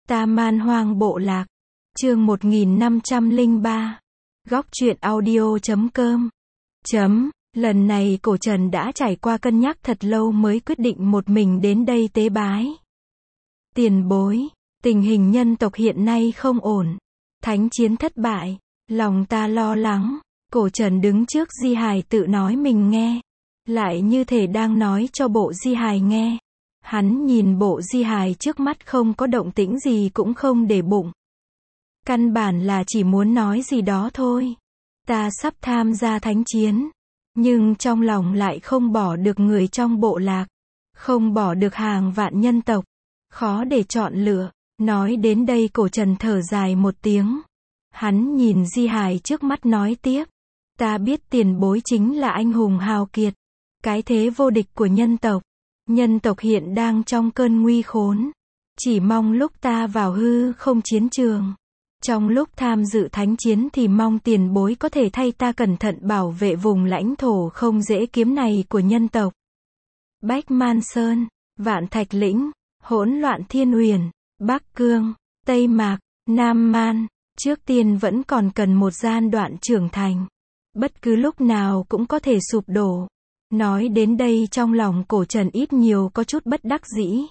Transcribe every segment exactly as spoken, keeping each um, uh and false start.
Ta Man Hoang Bộ Lạc. Chương một nghìn năm trăm lẻ ba. Góc truyện audio chấm com. Chấm. Lần này cổ Trần đã trải qua cân nhắc thật lâu mới quyết định một mình đến đây tế bái. Tiền bối, tình hình nhân tộc hiện nay không ổn. Thánh chiến thất bại, lòng ta lo lắng. Cổ Trần đứng trước di hài tự nói mình nghe. Lại như thể đang nói cho bộ di hài nghe. Hắn nhìn bộ di hài trước mắt không có động tĩnh gì cũng không để bụng. Căn bản là chỉ muốn nói gì đó thôi. Ta sắp tham gia thánh chiến. Nhưng trong lòng lại không bỏ được người trong bộ lạc. Không bỏ được hàng vạn nhân tộc. Khó để chọn lựa. Nói đến đây cổ Trần thở dài một tiếng. Hắn nhìn di hài trước mắt nói tiếp. Ta biết tiền bối chính là anh hùng hào kiệt. Cái thế vô địch của nhân tộc. Nhân tộc hiện đang trong cơn nguy khốn. Chỉ mong lúc ta vào hư không chiến trường. Trong lúc tham dự thánh chiến thì mong tiền bối có thể thay ta cẩn thận bảo vệ vùng lãnh thổ không dễ kiếm này của nhân tộc. Bách Man Sơn, Vạn Thạch Lĩnh, Hỗn Loạn Thiên Uyển, Bắc Cương, Tây Mạc, Nam Man, trước tiên vẫn còn cần một giai đoạn trưởng thành. Bất cứ lúc nào cũng có thể sụp đổ. Nói đến đây trong lòng cổ Trần ít nhiều có chút bất đắc dĩ.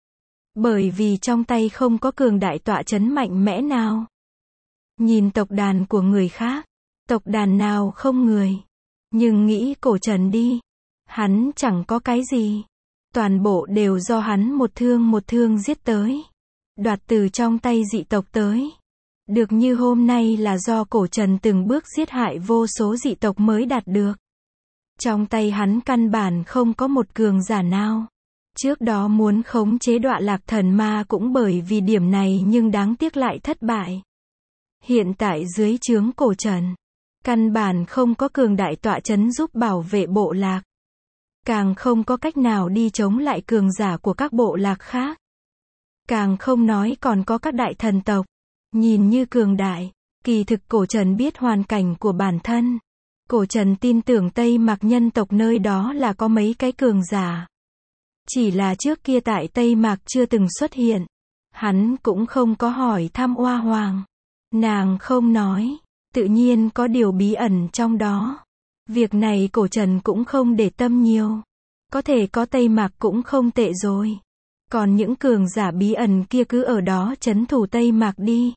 Bởi vì trong tay không có cường đại tọa trấn mạnh mẽ nào. Nhìn tộc đàn của người khác, tộc đàn nào không người. Nhưng nghĩ cổ Trần đi, hắn chẳng có cái gì. Toàn bộ đều do hắn một thương một thương giết tới. Đoạt từ trong tay dị tộc tới. Được như hôm nay là do cổ Trần từng bước giết hại vô số dị tộc mới đạt được. Trong tay hắn căn bản không có một cường giả nào. Trước đó muốn khống chế Đọa Lạc Thần Ma cũng bởi vì điểm này nhưng đáng tiếc lại thất bại. Hiện tại dưới trướng cổ Trần, căn bản không có cường đại tọa trấn giúp bảo vệ bộ lạc. Càng không có cách nào đi chống lại cường giả của các bộ lạc khác. Càng không nói còn có các đại thần tộc. Nhìn như cường đại, kỳ thực cổ Trần biết hoàn cảnh của bản thân. Cổ Trần tin tưởng Tây Mạc nhân tộc nơi đó là có mấy cái cường giả. Chỉ là trước kia tại Tây Mạc chưa từng xuất hiện. Hắn cũng không có hỏi thăm Oa Hoàng. Nàng không nói, tự nhiên có điều bí ẩn trong đó. Việc này cổ Trần cũng không để tâm nhiều. Có thể có Tây Mạc cũng không tệ rồi. Còn những cường giả bí ẩn kia cứ ở đó trấn thủ Tây Mạc đi.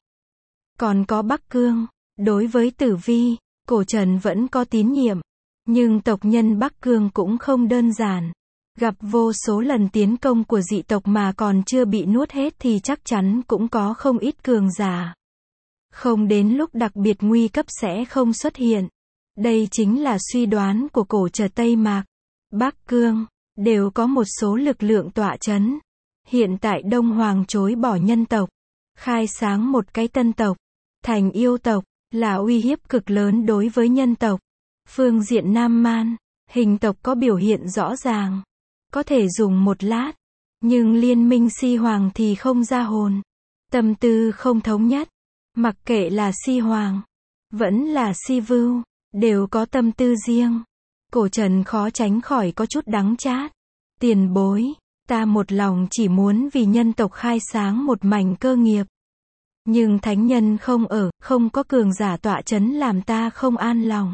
Còn có Bắc Cương, đối với Tử Vi, cổ Trần vẫn có tín nhiệm. Nhưng tộc nhân Bắc Cương cũng không đơn giản. Gặp vô số lần tiến công của dị tộc mà còn chưa bị nuốt hết thì chắc chắn cũng có không ít cường giả. Không đến lúc đặc biệt nguy cấp sẽ không xuất hiện. Đây chính là suy đoán của cổ Trần. Tây Mạc, Bắc Cương, đều có một số lực lượng tọa trấn. Hiện tại Đông Hoàng chối bỏ nhân tộc. Khai sáng một cái tân tộc. Thành yêu tộc, là uy hiếp cực lớn đối với nhân tộc. Phương diện Nam Man, hình tộc có biểu hiện rõ ràng. Có thể dùng một lát. Nhưng liên minh Si Hoàng thì không ra hồn. Tâm tư không thống nhất. Mặc kệ là Si Hoàng, vẫn là Si Vưu, đều có tâm tư riêng. Cổ Trần khó tránh khỏi có chút đắng chát. Tiền bối, ta một lòng chỉ muốn vì nhân tộc khai sáng một mảnh cơ nghiệp. Nhưng thánh nhân không ở, không có cường giả tọa trấn làm ta không an lòng.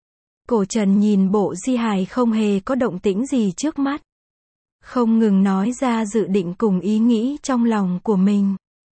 Cổ Trần nhìn bộ di hài không hề có động tĩnh gì trước mắt. Không ngừng nói ra dự định cùng ý nghĩ trong lòng của mình.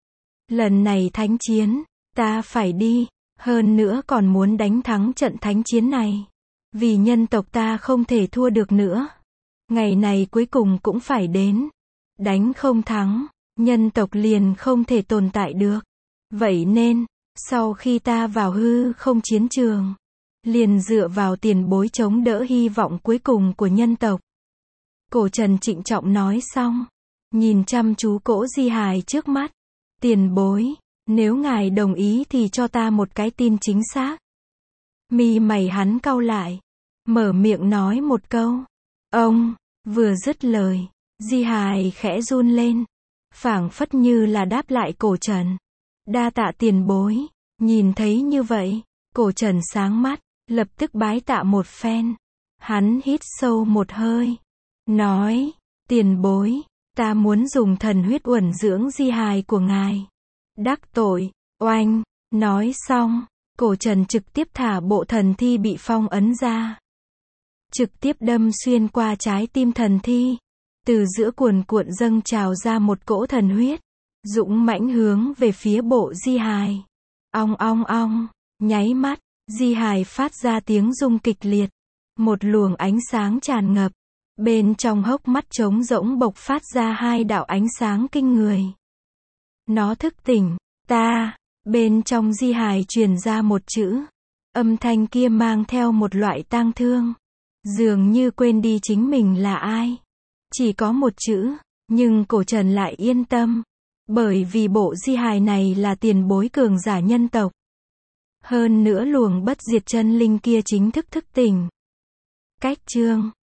Lần này thánh chiến, ta phải đi, hơn nữa còn muốn đánh thắng trận thánh chiến này. Vì nhân tộc ta không thể thua được nữa. Ngày này cuối cùng cũng phải đến. Đánh không thắng, nhân tộc liền không thể tồn tại được. Vậy nên, sau khi ta vào hư không chiến trường, liền dựa vào tiền bối chống đỡ hy vọng cuối cùng của nhân tộc. Cổ Trần trịnh trọng nói xong, nhìn chăm chú cỗ di hài trước mắt. Tiền bối, nếu ngài đồng ý thì cho ta một cái tin chính xác. Mi mày hắn cau lại, mở miệng nói một câu. Ông, vừa dứt lời, di hài khẽ run lên, phảng phất như là đáp lại cổ Trần. Đa tạ tiền bối. Nhìn thấy như vậy, cổ Trần sáng mắt, lập tức bái tạ một phen. Hắn hít sâu một hơi, nói, tiền bối, Ta muốn dùng thần huyết uẩn dưỡng di hài của ngài. Đắc tội, oanh, nói xong, cổ trần trực tiếp thả bộ thần thi bị phong ấn ra. Trực tiếp đâm xuyên qua trái tim thần thi. Từ giữa cuồn cuộn dâng trào ra một cỗ thần huyết. Dũng mãnh hướng về phía bộ di hài. Ong ong ong, nháy mắt, di hài phát ra tiếng rung kịch liệt. Một luồng ánh sáng tràn ngập. Bên trong hốc mắt trống rỗng bộc phát ra hai đạo ánh sáng kinh người. Nó thức tỉnh, ta, bên trong di hài truyền ra một chữ. Âm thanh kia mang theo một loại tang thương. Dường như quên đi chính mình là ai. Chỉ có một chữ, nhưng cổ trần lại yên tâm. Bởi vì bộ di hài này là tiền bối cường giả nhân tộc. Hơn nữa luồng bất diệt chân linh kia chính thức thức tỉnh. Cách chương